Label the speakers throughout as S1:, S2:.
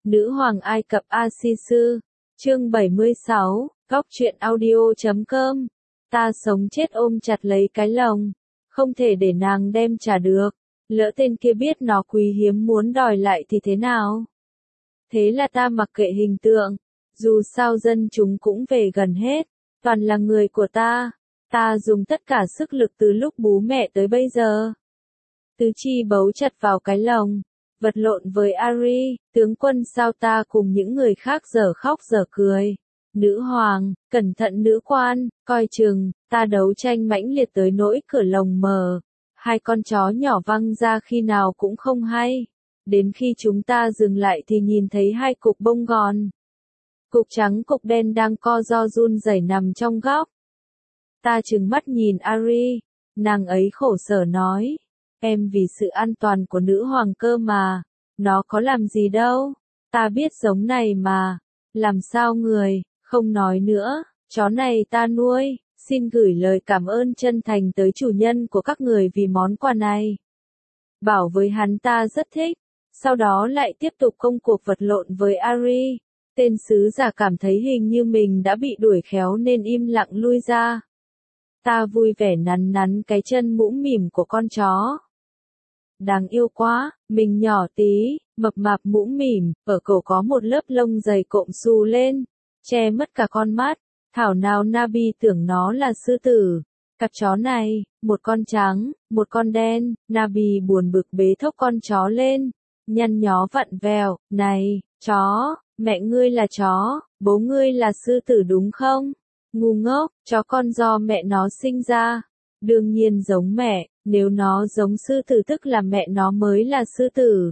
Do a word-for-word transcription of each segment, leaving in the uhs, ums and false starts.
S1: Nữ hoàng Ai Cập A-si-sư, chương bảy mươi sáu, góc truyện audio chấm com. Ta sống chết ôm chặt lấy cái lồng, không thể để nàng đem trả được, lỡ tên kia biết nó quý hiếm muốn đòi lại thì thế nào? Thế là ta mặc kệ hình tượng, dù sao dân chúng cũng về gần hết, toàn là người của ta, ta dùng tất cả sức lực từ lúc bú mẹ tới bây giờ. Tứ chi bấu chặt vào cái lồng, vật lộn với Ari, tướng quân sao ta cùng những người khác dở khóc dở cười. Nữ hoàng, cẩn thận nữ quan, coi chừng, ta đấu tranh mãnh liệt tới nỗi cửa lồng mở. Hai con chó nhỏ văng ra khi nào cũng không hay. Đến khi chúng ta dừng lại thì nhìn thấy hai cục bông gòn. Cục trắng cục đen đang co ro run rẩy nằm trong góc. Ta trừng mắt nhìn Ari, nàng ấy khổ sở nói. Em vì sự an toàn của nữ hoàng cơ mà, nó có làm gì đâu, ta biết giống này mà, làm sao người, không nói nữa, chó này ta nuôi, xin gửi lời cảm ơn chân thành tới chủ nhân của các người vì món quà này. Bảo với hắn ta rất thích, sau đó lại tiếp tục công cuộc vật lộn với Ari, tên sứ giả cảm thấy hình như mình đã bị đuổi khéo nên im lặng lui ra. Ta vui vẻ nắn nắn cái chân mũm mỉm của con chó. Đáng yêu quá, mình nhỏ tí, mập mạp mũm mỉm, ở cổ có một lớp lông dày cộm xù lên, che mất cả con mắt, thảo nào Nabi tưởng nó là sư tử. Cặp chó này, một con trắng, một con đen, Nabi buồn bực bế thốc con chó lên, nhăn nhó vặn vẹo, này, chó, mẹ ngươi là chó, bố ngươi là sư tử đúng không? Ngu ngốc, chó con do mẹ nó sinh ra, đương nhiên giống mẹ. Nếu nó giống sư tử tức là mẹ nó mới là sư tử.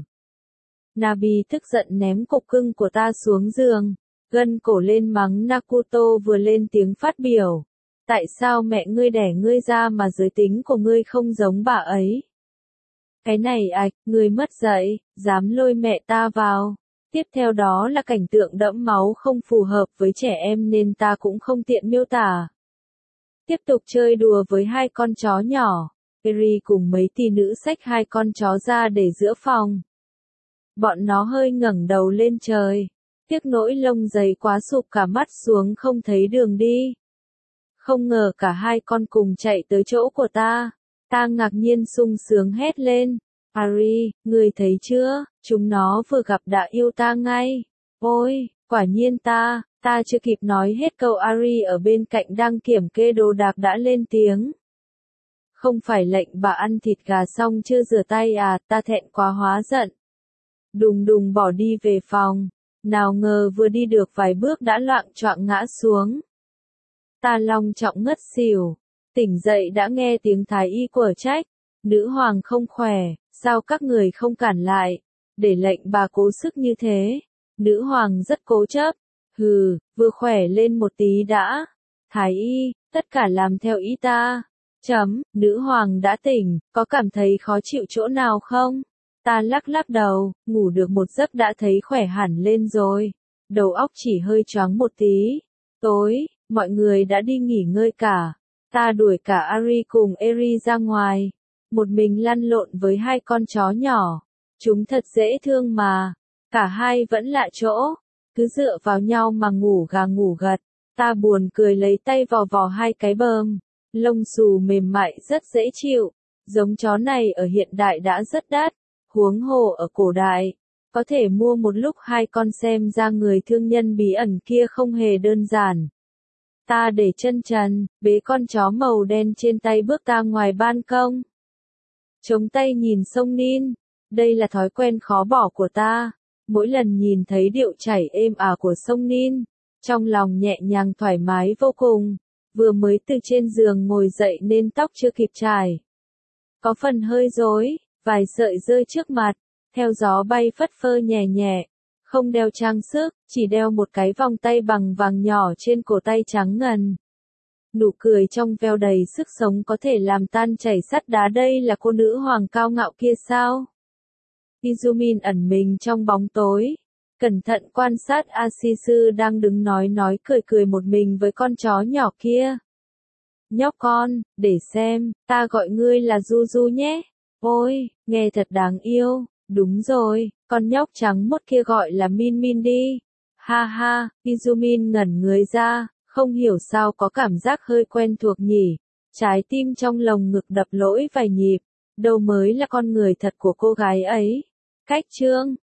S1: Nabi tức giận ném cục cưng của ta xuống giường, gân cổ lên mắng Nakuto vừa lên tiếng phát biểu. Tại sao mẹ ngươi đẻ ngươi ra mà giới tính của ngươi không giống bà ấy? Cái này ạch, ngươi mất dạy, dám lôi mẹ ta vào. Tiếp theo đó là cảnh tượng đẫm máu không phù hợp với trẻ em nên ta cũng không tiện miêu tả. Tiếp tục chơi đùa với hai con chó nhỏ. Eri cùng mấy tỷ nữ xách hai con chó ra để giữa phòng. Bọn nó hơi ngẩng đầu lên trời. Tiếc nỗi lông dày quá sụp cả mắt xuống không thấy đường đi. Không ngờ cả hai con cùng chạy tới chỗ của ta. Ta ngạc nhiên sung sướng hét lên. Ari, người thấy chưa, chúng nó vừa gặp đã yêu ta ngay. Ôi, quả nhiên ta, ta chưa kịp nói hết câu Ari ở bên cạnh đang kiểm kê đồ đạc đã lên tiếng. Không phải lệnh bà ăn thịt gà xong chưa rửa tay à, ta thẹn quá hóa giận. Đùng đùng bỏ đi về phòng, nào ngờ vừa đi được vài bước đã loạng choạng ngã xuống. Ta long trọng ngất xỉu, tỉnh dậy đã nghe tiếng thái y quở trách, nữ hoàng không khỏe, sao các người không cản lại, để lệnh bà cố sức như thế. Nữ hoàng rất cố chấp, hừ, vừa khỏe lên một tí đã. Thái y, tất cả làm theo ý ta. Chấm, nữ hoàng đã tỉnh, có cảm thấy khó chịu chỗ nào không? Ta lắc lắc đầu, ngủ được một giấc đã thấy khỏe hẳn lên rồi. Đầu óc chỉ hơi choáng một tí. Tối, mọi người đã đi nghỉ ngơi cả. Ta đuổi cả Ari cùng Eri ra ngoài. Một mình lăn lộn với hai con chó nhỏ. Chúng thật dễ thương mà. Cả hai vẫn lạ chỗ. Cứ dựa vào nhau mà ngủ gà ngủ gật. Ta buồn cười lấy tay vò vò hai cái bờm. Lông xù mềm mại rất dễ chịu, giống chó này ở hiện đại đã rất đắt, huống hồ ở cổ đại, có thể mua một lúc hai con xem ra người thương nhân bí ẩn kia không hề đơn giản. Ta để chân trần, bế con chó màu đen trên tay bước ra ngoài ban công. Chống tay nhìn sông Nin, đây là thói quen khó bỏ của ta, mỗi lần nhìn thấy điệu chảy êm ả của sông Nin, trong lòng nhẹ nhàng thoải mái vô cùng. Vừa mới từ trên giường ngồi dậy nên tóc chưa kịp chải. Có phần hơi rối, vài sợi rơi trước mặt, theo gió bay phất phơ nhẹ nhẹ. Không đeo trang sức, chỉ đeo một cái vòng tay bằng vàng nhỏ trên cổ tay trắng ngần. Nụ cười trong veo đầy sức sống có thể làm tan chảy sắt đá, đây là cô nữ hoàng cao ngạo kia sao? Izumin ẩn mình trong bóng tối. Cẩn thận quan sát A-si-sư đang đứng nói nói cười cười một mình với con chó nhỏ kia. Nhóc con, để xem, ta gọi ngươi là Du Du nhé. Ôi, nghe thật đáng yêu, Đúng rồi, con nhóc trắng mốt kia gọi là Min Min đi. Ha ha, Izumin ngẩn người ra, không hiểu sao có cảm giác hơi quen thuộc nhỉ. Trái tim trong lồng ngực đập lỗi vài nhịp, đâu mới là con người thật của cô gái ấy. Cách chương